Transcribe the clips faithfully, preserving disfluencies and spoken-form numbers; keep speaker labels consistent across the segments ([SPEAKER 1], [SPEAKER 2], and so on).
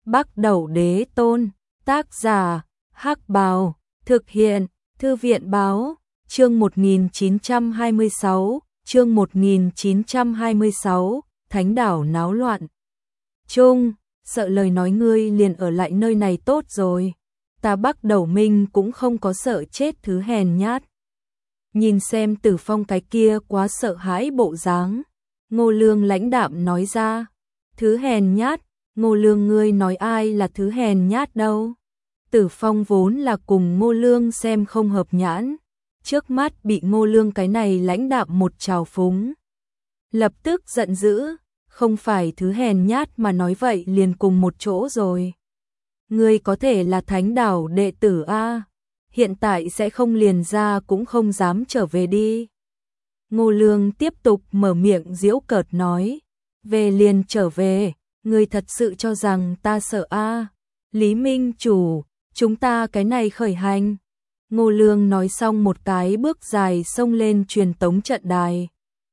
[SPEAKER 1] Bắc Đẩu Đế Tôn, tác giả, Hắc Bào, thực hiện, Thư viện báo, chương một nghìn chín trăm hai mươi sáu, chương một nghìn chín trăm hai mươi sáu, Thánh đảo náo loạn. Trung, sợ lời nói ngươi liền ở lại nơi này tốt rồi. Ta Bắc Đẩu Minh cũng không có sợ chết thứ hèn nhát. Nhìn xem Tử Phong cái kia quá sợ hãi bộ dáng. Ngô Lương lãnh đạm nói ra. Thứ hèn nhát, Ngô Lương ngươi nói ai là thứ hèn nhát đâu. Tử Phong vốn là cùng Ngô Lương xem không hợp nhãn. Trước mắt bị Ngô Lương cái này lãnh đạm một trào phúng. Lập tức giận dữ, không phải thứ hèn nhát mà nói vậy liền cùng một chỗ rồi. Ngươi có thể là thánh đảo đệ tử A, hiện tại sẽ không liền ra cũng không dám trở về đi. Ngô Lương tiếp tục mở miệng giễu cợt nói, về liền trở về, ngươi thật sự cho rằng ta sợ A. Lý Minh Chủ, chúng ta cái này khởi hành. Ngô Lương nói xong một cái bước dài xông lên truyền tống trận đài.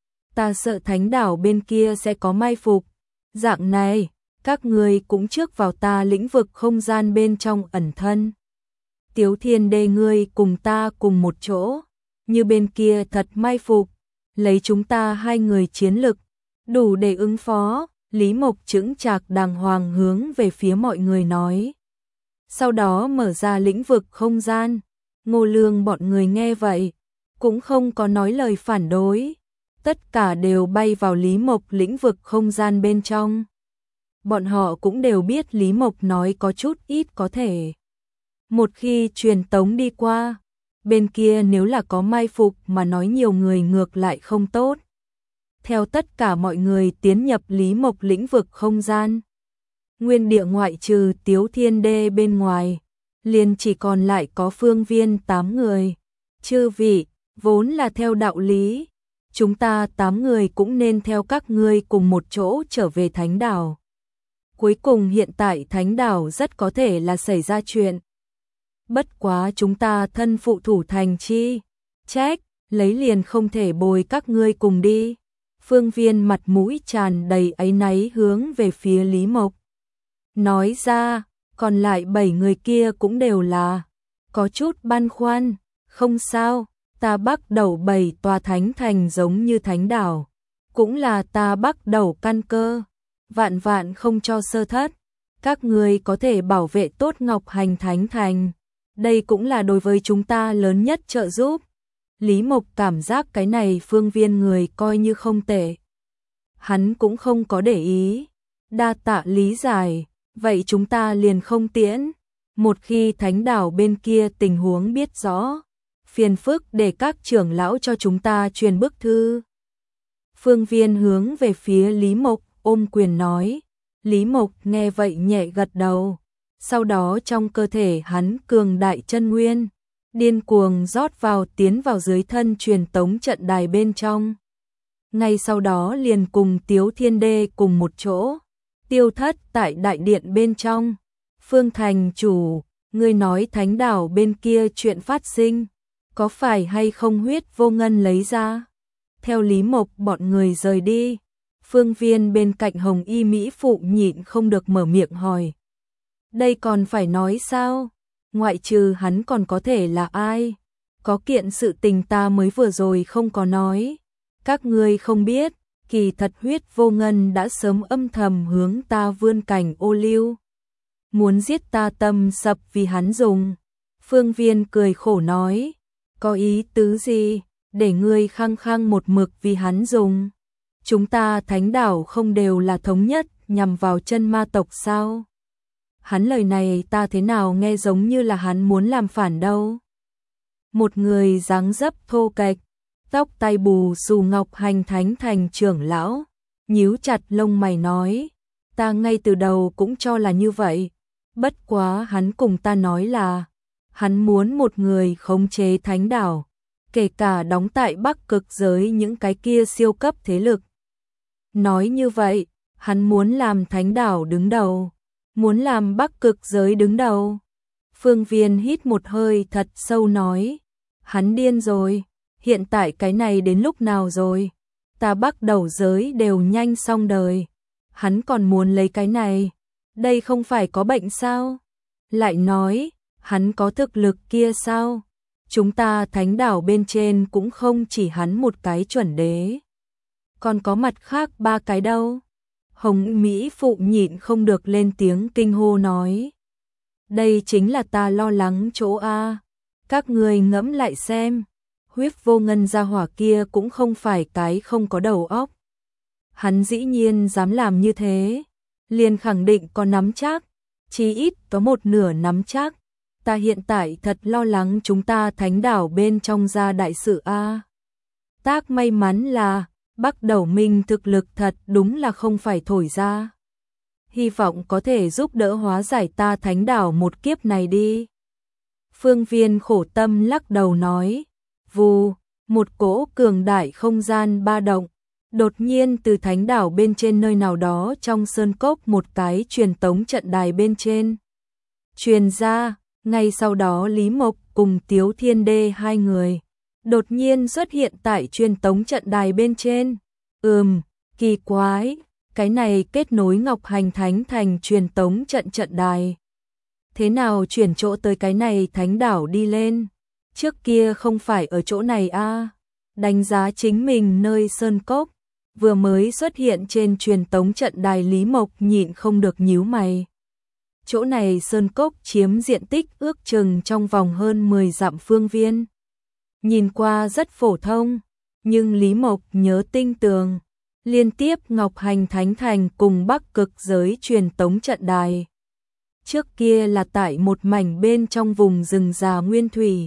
[SPEAKER 1] Ta sợ thánh đảo bên kia sẽ có mai phục. Dạng này, các ngươi cũng trước vào ta lĩnh vực không gian bên trong ẩn thân. Tiếu Thiên Đế ngươi cùng ta cùng một chỗ, như bên kia thật mai phục, lấy chúng ta hai người chiến lực, đủ để ứng phó. Lý Mộc chững chạc đàng hoàng hướng về phía mọi người nói. Sau đó mở ra lĩnh vực không gian. Ngô Lương bọn người nghe vậy, cũng không có nói lời phản đối. Tất cả đều bay vào Lý Mộc lĩnh vực không gian bên trong. Bọn họ cũng đều biết Lý Mộc nói có chút ít có thể. Một khi truyền tống đi qua, bên kia nếu là có mai phục mà nói nhiều người ngược lại không tốt. Theo tất cả mọi người tiến nhập Lý Mộc lĩnh vực không gian. Nguyên địa ngoại trừ Tiếu Thiên Đế bên ngoài, liền chỉ còn lại có Phương Viên tám người. Chư vị, vốn là theo đạo lý, chúng ta tám người cũng nên theo các ngươi cùng một chỗ trở về Thánh đảo. Cuối cùng hiện tại Thánh đảo rất có thể là xảy ra chuyện. Bất quá chúng ta thân phụ thủ thành chi, trách, lấy liền không thể bồi các ngươi cùng đi. Phương Viên mặt mũi tràn đầy áy náy hướng về phía Lý Mộc. Nói ra, còn lại bảy người kia cũng đều là có chút băn khoăn, không sao, ta Bắc Đẩu bảy tòa thánh thành giống như thánh đảo, cũng là ta Bắc Đẩu căn cơ, vạn vạn không cho sơ thất, các người có thể bảo vệ tốt Ngọc Hành Thánh Thành, đây cũng là đối với chúng ta lớn nhất trợ giúp. Lý Mộc cảm giác cái này Phương Viên người coi như không tệ. Hắn cũng không có để ý, đa tạ lý giải. Vậy chúng ta liền không tiễn. Một khi thánh đảo bên kia tình huống biết rõ, phiền phức để các trưởng lão cho chúng ta truyền bức thư. Phương Viên hướng về phía Lý Mộc ôm quyền nói. Lý Mộc nghe vậy nhẹ gật đầu. Sau đó trong cơ thể hắn cường đại chân nguyên, điên cuồng rót vào tiến vào dưới thân truyền tống trận đài bên trong. Ngay sau đó liền cùng Tiếu Thiên Đế cùng một chỗ. Tiêu thất tại đại điện bên trong. Phương thành chủ, ngươi nói thánh đảo bên kia chuyện phát sinh, có phải hay không huyết vô ngân lấy ra? Theo Lý Mộc bọn người rời đi, Phương Viên bên cạnh Hồng Y Mỹ phụ nhịn không được mở miệng hỏi. Đây còn phải nói sao? Ngoại trừ hắn còn có thể là ai? Có kiện sự tình ta mới vừa rồi không có nói. Các ngươi không biết. Kỳ thật huyết vô ngân đã sớm âm thầm hướng ta vươn cảnh ô liu. Muốn giết ta tâm sập vì hắn dùng. Phương Viên cười khổ nói. Có ý tứ gì? Để ngươi khăng khăng một mực vì hắn dùng. Chúng ta thánh đảo không đều là thống nhất nhằm vào chân ma tộc sao? Hắn lời này ta thế nào nghe giống như là hắn muốn làm phản đâu. Một người dáng dấp thô kệch, tóc tai bù xù Ngọc Hành Thánh Thành trưởng lão, nhíu chặt lông mày nói, ta ngay từ đầu cũng cho là như vậy, bất quá hắn cùng ta nói là, hắn muốn một người khống chế thánh đảo, kể cả đóng tại Bắc Cực giới những cái kia siêu cấp thế lực. Nói như vậy, hắn muốn làm thánh đảo đứng đầu, muốn làm Bắc Cực giới đứng đầu. Phương Viên hít một hơi thật sâu nói, hắn điên rồi. Hiện tại cái này đến lúc nào rồi? Ta Bắc Đẩu giới đều nhanh xong đời. Hắn còn muốn lấy cái này. Đây không phải có bệnh sao? Lại nói, hắn có thực lực kia sao? Chúng ta thánh đảo bên trên cũng không chỉ hắn một cái chuẩn đế. Còn có mặt khác ba cái đâu? Hồng Mỹ Phụ nhịn không được lên tiếng kinh hô nói. Đây chính là ta lo lắng chỗ A. Các người ngẫm lại xem. Huyết vô ngân gia hỏa kia cũng không phải cái không có đầu óc. Hắn dĩ nhiên dám làm như thế. Liền khẳng định có nắm chắc. Chí ít có một nửa nắm chắc. Ta hiện tại thật lo lắng chúng ta thánh đảo bên trong ra đại sự A. Tác may mắn là Bắc Đầu Minh thực lực thật đúng là không phải thổi ra. Hy vọng có thể giúp đỡ hóa giải ta thánh đảo một kiếp này đi. Phương Viên khổ tâm lắc đầu nói. Vù, một cỗ cường đại không gian ba động. Đột nhiên từ thánh đảo bên trên nơi nào đó trong sơn cốc một cái truyền tống trận đài bên trên. Truyền ra, ngay sau đó Lý Mộc cùng Tiếu Thiên Đê hai người. Đột nhiên xuất hiện tại truyền tống trận đài bên trên. Ừm, kỳ quái, cái này kết nối Ngọc Hành Thánh thành truyền tống trận trận đài. Thế nào chuyển chỗ tới cái này thánh đảo đi lên? Trước kia không phải ở chỗ này a? À? Đánh giá chính mình nơi sơn cốc, vừa mới xuất hiện trên truyền tống trận đài Lý Mộc nhịn không được nhíu mày. Chỗ này sơn cốc chiếm diện tích ước chừng trong vòng hơn mười dặm phương viên. Nhìn qua rất phổ thông, nhưng Lý Mộc nhớ tinh tường, liên tiếp Ngọc Hành Thánh thành cùng Bắc Cực giới truyền tống trận đài. Trước kia là tại một mảnh bên trong vùng rừng già nguyên thủy.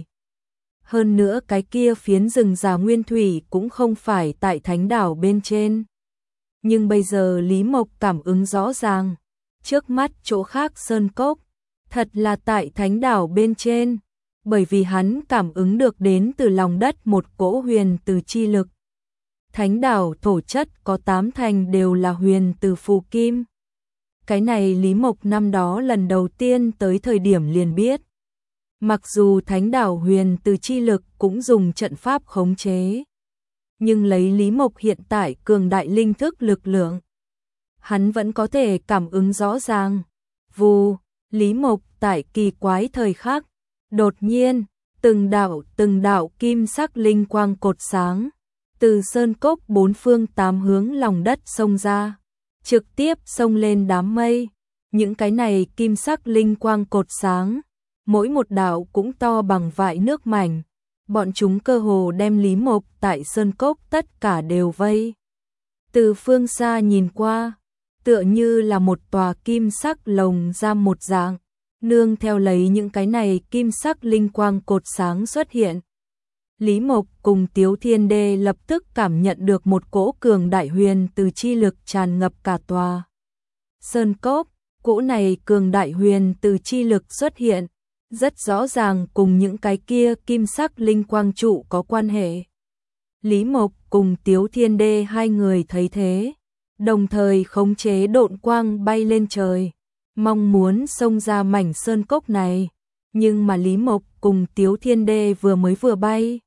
[SPEAKER 1] Hơn nữa cái kia phiến rừng già nguyên thủy cũng không phải tại thánh đảo bên trên. Nhưng bây giờ Lý Mộc cảm ứng rõ ràng, trước mắt chỗ khác sơn cốc, thật là tại thánh đảo bên trên. Bởi vì hắn cảm ứng được đến từ lòng đất một cỗ huyền từ chi lực. Thánh đảo thổ chất có tám thành đều là huyền từ phù kim. Cái này Lý Mộc năm đó lần đầu tiên tới thời điểm liền biết. Mặc dù thánh đảo huyền từ chi lực cũng dùng trận pháp khống chế. Nhưng lấy Lý Mộc hiện tại cường đại linh thức lực lượng. Hắn vẫn có thể cảm ứng rõ ràng. Vù, Lý Mộc tại kỳ quái thời khắc. Đột nhiên, từng đạo từng đạo kim sắc linh quang cột sáng. Từ sơn cốc bốn phương tám hướng lòng đất xông ra. Trực tiếp xông lên đám mây. Những cái này kim sắc linh quang cột sáng. Mỗi một đạo cũng to bằng vại nước mảnh. Bọn chúng cơ hồ đem Lý Mộc tại sơn cốc tất cả đều vây. Từ phương xa nhìn qua, tựa như là một tòa kim sắc lồng giam một dạng. Nương theo lấy những cái này kim sắc linh quang cột sáng xuất hiện. Lý Mộc cùng Tiếu Thiên Đê lập tức cảm nhận được một cỗ cường đại huyền từ chi lực tràn ngập cả tòa sơn cốc. Cỗ này cường đại huyền từ chi lực xuất hiện, rất rõ ràng cùng những cái kia kim sắc linh quang trụ có quan hệ. Lý Mộc cùng Tiếu Thiên Đê hai người thấy thế, đồng thời khống chế độn quang bay lên trời, mong muốn xông ra mảnh sơn cốc này. Nhưng mà Lý Mộc cùng Tiếu Thiên Đê vừa mới vừa bay,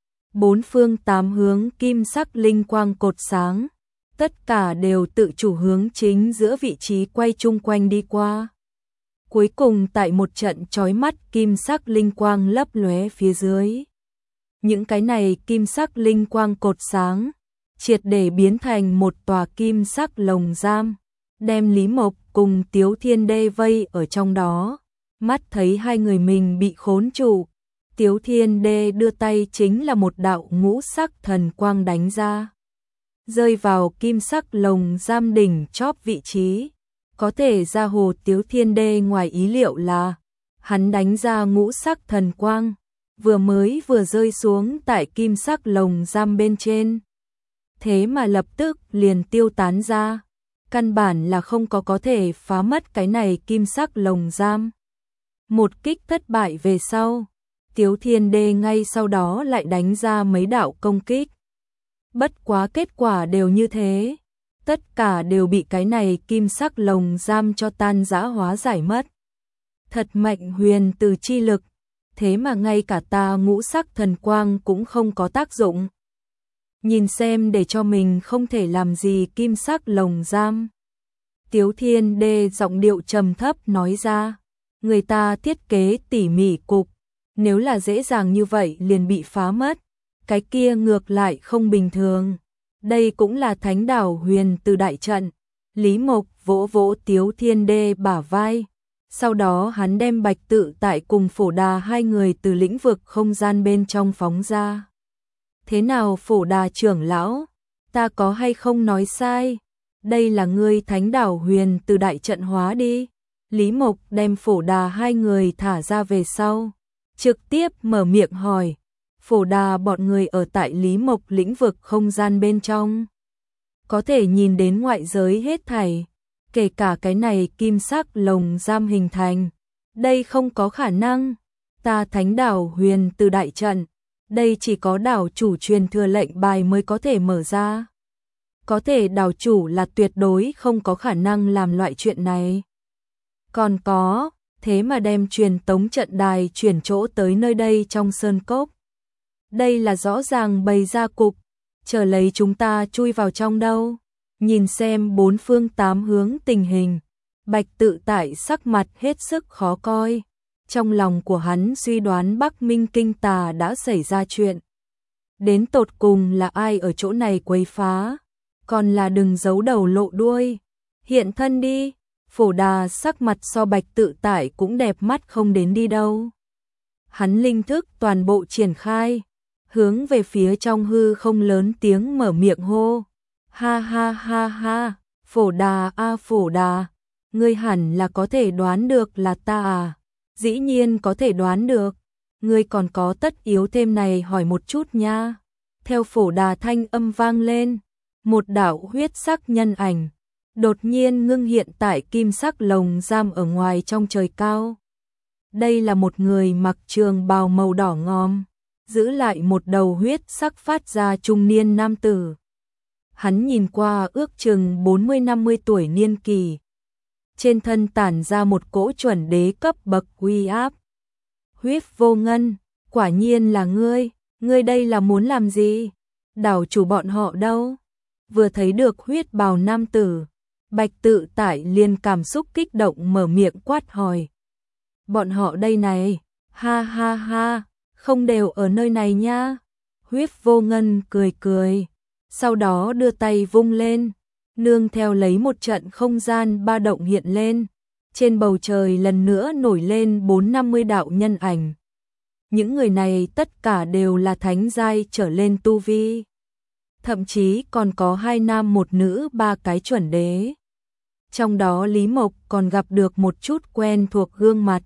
[SPEAKER 1] bốn phương tám hướng kim sắc linh quang cột sáng, tất cả đều tự chủ hướng chính giữa vị trí quay chung quanh đi qua. Cuối cùng tại một trận chói mắt kim sắc linh quang lấp lóe phía dưới. Những cái này kim sắc linh quang cột sáng, triệt để biến thành một tòa kim sắc lồng giam, đem Lý Mộc cùng Tiếu Thiên Đê vây ở trong đó. Mắt thấy hai người mình bị khốn trụ, Tiếu Thiên Đê đưa tay chính là một đạo ngũ sắc thần quang đánh ra. Rơi vào kim sắc lồng giam đỉnh chóp vị trí. Có thể ra hồ Tiếu Thiên Đê ngoài ý liệu là, hắn đánh ra ngũ sắc thần quang, vừa mới vừa rơi xuống tại kim sắc lồng giam bên trên. Thế mà lập tức liền tiêu tán ra, căn bản là không có có thể phá mất cái này kim sắc lồng giam. Một kích thất bại về sau, Tiếu Thiên Đê ngay sau đó lại đánh ra mấy đạo công kích. Bất quá kết quả đều như thế, tất cả đều bị cái này kim sắc lồng giam cho tan rã hóa giải mất. Thật mạnh huyền từ chi lực, thế mà ngay cả ta ngũ sắc thần quang cũng không có tác dụng. Nhìn xem để cho mình không thể làm gì kim sắc lồng giam. Tiếu Thiên Đê giọng điệu trầm thấp nói ra, người ta thiết kế tỉ mỉ cục, nếu là dễ dàng như vậy liền bị phá mất, cái kia ngược lại không bình thường. Đây cũng là thánh đảo huyền từ đại trận. Lý Mộc vỗ vỗ Tiếu Thiên Đê bả vai. Sau đó hắn đem Bạch Tự Tại cùng Phổ Đà hai người từ lĩnh vực không gian bên trong phóng ra. Thế nào Phổ Đà trưởng lão? Ta có hay không nói sai? Đây là ngươi thánh đảo huyền từ đại trận hóa đi. Lý Mộc đem Phổ Đà hai người thả ra về sau. Trực tiếp mở miệng hỏi. Phổ Đà bọn người ở tại Lý Mộc lĩnh vực không gian bên trong. Có thể nhìn đến ngoại giới hết thảy. Kể cả cái này kim sắc lồng giam hình thành. Đây không có khả năng. Ta thánh đảo huyền từ đại trận. Đây chỉ có đảo chủ truyền thừa lệnh bài mới có thể mở ra. Có thể đảo chủ là tuyệt đối không có khả năng làm loại chuyện này. Còn có, thế mà đem truyền tống trận đài chuyển chỗ tới nơi đây trong sơn cốc. Đây là rõ ràng bày ra cục, chờ lấy chúng ta chui vào trong đâu. Nhìn xem bốn phương tám hướng tình hình, Bạch Tự Tại sắc mặt hết sức khó coi. Trong lòng của hắn suy đoán Bắc Minh Kinh Tà đã xảy ra chuyện. Đến tột cùng là ai ở chỗ này quấy phá, còn là đừng giấu đầu lộ đuôi. Hiện thân đi. Phổ Đà sắc mặt so Bạch Tự Tại cũng đẹp mắt không đến đi đâu. Hắn linh thức toàn bộ triển khai, hướng về phía trong hư không lớn tiếng mở miệng hô. Ha ha ha ha, Phổ Đà a Phổ Đà, ngươi hẳn là có thể đoán được là ta à? Dĩ nhiên có thể đoán được, ngươi còn có tất yếu thêm này hỏi một chút nha. Theo Phổ Đà thanh âm vang lên, một đạo huyết sắc nhân ảnh đột nhiên ngưng hiện tại kim sắc lồng giam ở ngoài trong trời cao. Đây là một người mặc trường bào màu đỏ ngòm, giữ lại một đầu huyết sắc phát ra trung niên nam tử. Hắn nhìn qua ước chừng bốn mươi năm mươi tuổi niên kỳ. Trên thân tản ra một cỗ chuẩn đế cấp bậc uy áp. Huyết Vô Ngân, quả nhiên là ngươi, ngươi đây là muốn làm gì? Đảo chủ bọn họ đâu? Vừa thấy được huyết bào nam tử, Bạch Tự Tại liền cảm xúc kích động mở miệng quát hỏi. Bọn họ đây này, ha ha ha, không đều ở nơi này nha. Huyết Vô Ngân cười cười, sau đó đưa tay vung lên, nương theo lấy một trận không gian ba động hiện lên. Trên bầu trời lần nữa nổi lên bốn năm mươi đạo nhân ảnh. Những người này tất cả đều là thánh giai trở lên tu vi. Thậm chí còn có hai nam một nữ ba cái chuẩn đế. Trong đó Lý Mộc còn gặp được một chút quen thuộc gương mặt.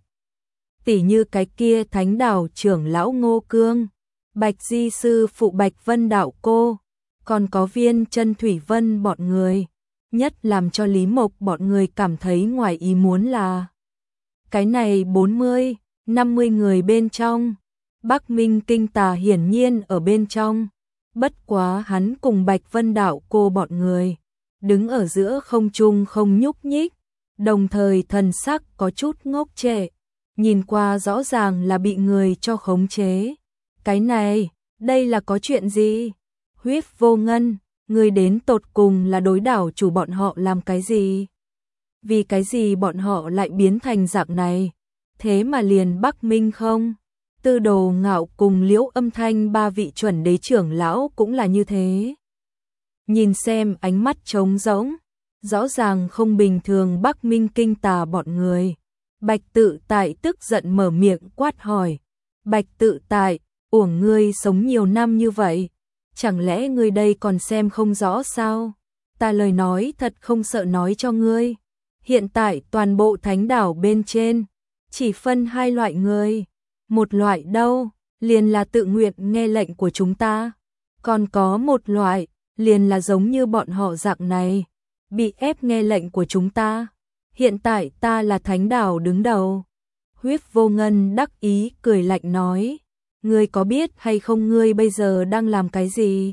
[SPEAKER 1] Tỉ như cái kia thánh đảo trưởng lão Ngô Cương, Bạch Di sư phụ Bạch Vân đạo cô, còn có Viên Chân Thủy Vân bọn người. Nhất làm cho Lý Mộc bọn người cảm thấy ngoài ý muốn là cái này bốn mươi, năm mươi người bên trong, Bắc Minh Kinh Tà hiển nhiên ở bên trong. Bất quá hắn cùng Bạch Vân đạo cô bọn người đứng ở giữa không trung không nhúc nhích, đồng thời thần sắc có chút ngốc trệ, nhìn qua rõ ràng là bị người cho khống chế. Cái này, đây là có chuyện gì? Huyết Vô Ngân, người đến tột cùng là đối đảo chủ bọn họ làm cái gì? Vì cái gì bọn họ lại biến thành dạng này? Thế mà liền Bắc Minh không? Tư Đồ Ngạo cùng Liễu Âm Thanh ba vị chuẩn đế trưởng lão cũng là như thế. Nhìn xem ánh mắt trống rỗng, rõ ràng không bình thường Bắc Minh Kinh Tà bọn người. Bạch Tự Tại tức giận mở miệng quát hỏi. Bạch Tự Tại, uổng ngươi sống nhiều năm như vậy, chẳng lẽ ngươi đây còn xem không rõ sao? Ta lời nói thật không sợ nói cho ngươi. Hiện tại toàn bộ thánh đảo bên trên, chỉ phân hai loại người. Một loại đâu, liền là tự nguyện nghe lệnh của chúng ta. Còn có một loại, liền là giống như bọn họ dạng này, bị ép nghe lệnh của chúng ta. Hiện tại ta là thánh đảo đứng đầu. Huyết Vô Ngân đắc ý cười lạnh nói. Ngươi có biết hay không ngươi bây giờ đang làm cái gì?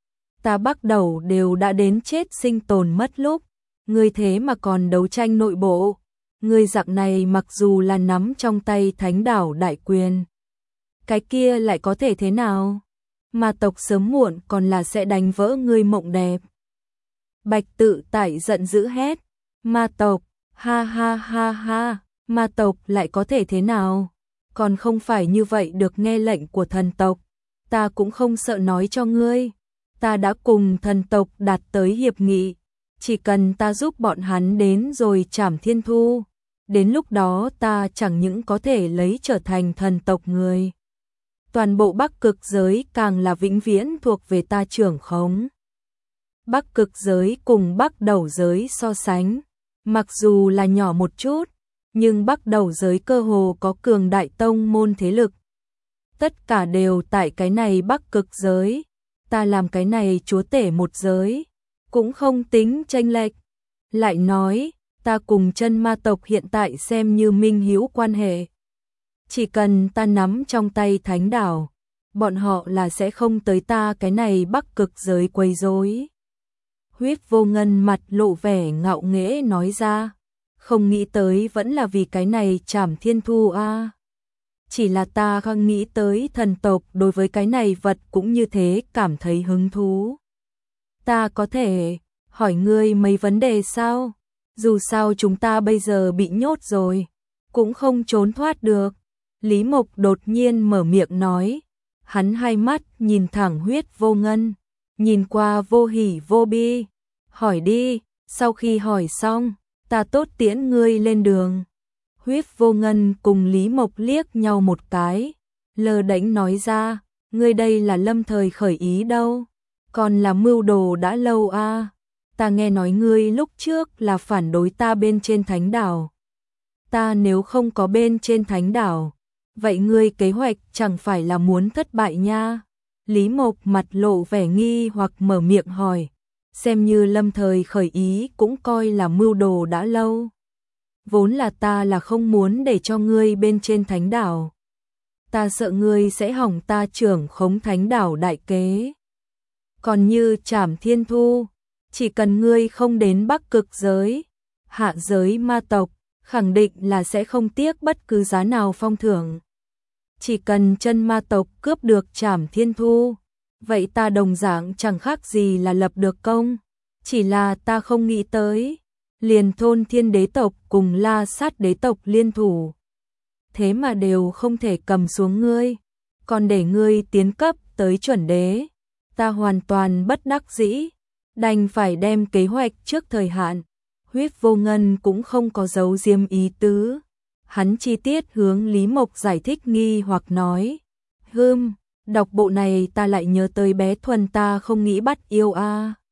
[SPEAKER 1] Ta bắt đầu đều đã đến chết sinh tồn mất lúc. Ngươi thế mà còn đấu tranh nội bộ. Ngươi dạng này mặc dù là nắm trong tay thánh đảo đại quyền, cái kia lại có thể thế nào? Mà tộc sớm muộn còn là sẽ đánh vỡ ngươi mộng đẹp. Bạch Tự Tại giận dữ hét, Ma tộc, ha ha ha ha, ma tộc lại có thể thế nào? Còn không phải như vậy được nghe lệnh của thần tộc. Ta cũng không sợ nói cho ngươi. Ta đã cùng thần tộc đạt tới hiệp nghị. Chỉ cần ta giúp bọn hắn đến rồi trảm thiên thu. Đến lúc đó ta chẳng những có thể lấy trở thành thần tộc người. Toàn bộ Bắc Cực giới càng là vĩnh viễn thuộc về ta trưởng khống. Bắc Cực giới cùng Bắc Đầu giới so sánh, mặc dù là nhỏ một chút, nhưng Bắc Đầu giới cơ hồ có cường đại tông môn thế lực. Tất cả đều tại cái này Bắc Cực giới, ta làm cái này chúa tể một giới, cũng không tính chênh lệch. Lại nói, ta cùng chân ma tộc hiện tại xem như minh hữu quan hệ. Chỉ cần ta nắm trong tay thánh đảo, bọn họ là sẽ không tới ta cái này Bắc Cực giới quấy rối. Huyết Vô Ngân mặt lộ vẻ ngạo nghễ nói ra, không nghĩ tới vẫn là vì cái này trảm thiên thu a. À. Chỉ là ta không nghĩ tới thần tộc đối với cái này vật cũng như thế cảm thấy hứng thú. Ta có thể hỏi ngươi mấy vấn đề sao? Dù sao chúng ta bây giờ bị nhốt rồi, cũng không trốn thoát được. Lý Mộc đột nhiên mở miệng nói, hắn hai mắt nhìn thẳng Huyết Vô Ngân, nhìn qua vô hỉ vô bi, hỏi đi, sau khi hỏi xong, ta tốt tiễn ngươi lên đường. Huyết Vô Ngân cùng Lý Mộc liếc nhau một cái, lơ đễnh nói ra, ngươi đây là lâm thời khởi ý đâu, còn là mưu đồ đã lâu a. À. Ta nghe nói ngươi lúc trước là phản đối ta bên trên thánh đảo. Ta nếu không có bên trên thánh đảo, vậy ngươi kế hoạch chẳng phải là muốn thất bại nha. Lý Mộc mặt lộ vẻ nghi hoặc mở miệng hỏi, xem như lâm thời khởi ý cũng coi là mưu đồ đã lâu. Vốn là ta là không muốn để cho ngươi bên trên thánh đảo. Ta sợ ngươi sẽ hỏng ta trưởng khống thánh đảo đại kế. Còn như trảm thiên thu, chỉ cần ngươi không đến Bắc Cực giới, hạ giới ma tộc, khẳng định là sẽ không tiếc bất cứ giá nào phong thưởng. Chỉ cần chân ma tộc cướp được trảm thiên thu, vậy ta đồng dạng chẳng khác gì là lập được công. Chỉ là ta không nghĩ tới, liền thôn thiên đế tộc cùng la sát đế tộc liên thủ. Thế mà đều không thể cầm xuống ngươi, còn để ngươi tiến cấp tới chuẩn đế. Ta hoàn toàn bất đắc dĩ, đành phải đem kế hoạch trước thời hạn. Huyết Vô Ngân cũng không có giấu diêm ý tứ. Hắn chi tiết hướng Lý Mộc giải thích nghi hoặc nói, hưm, đọc bộ này ta lại nhớ tới bé Thuần ta không nghĩ bắt yêu a. À.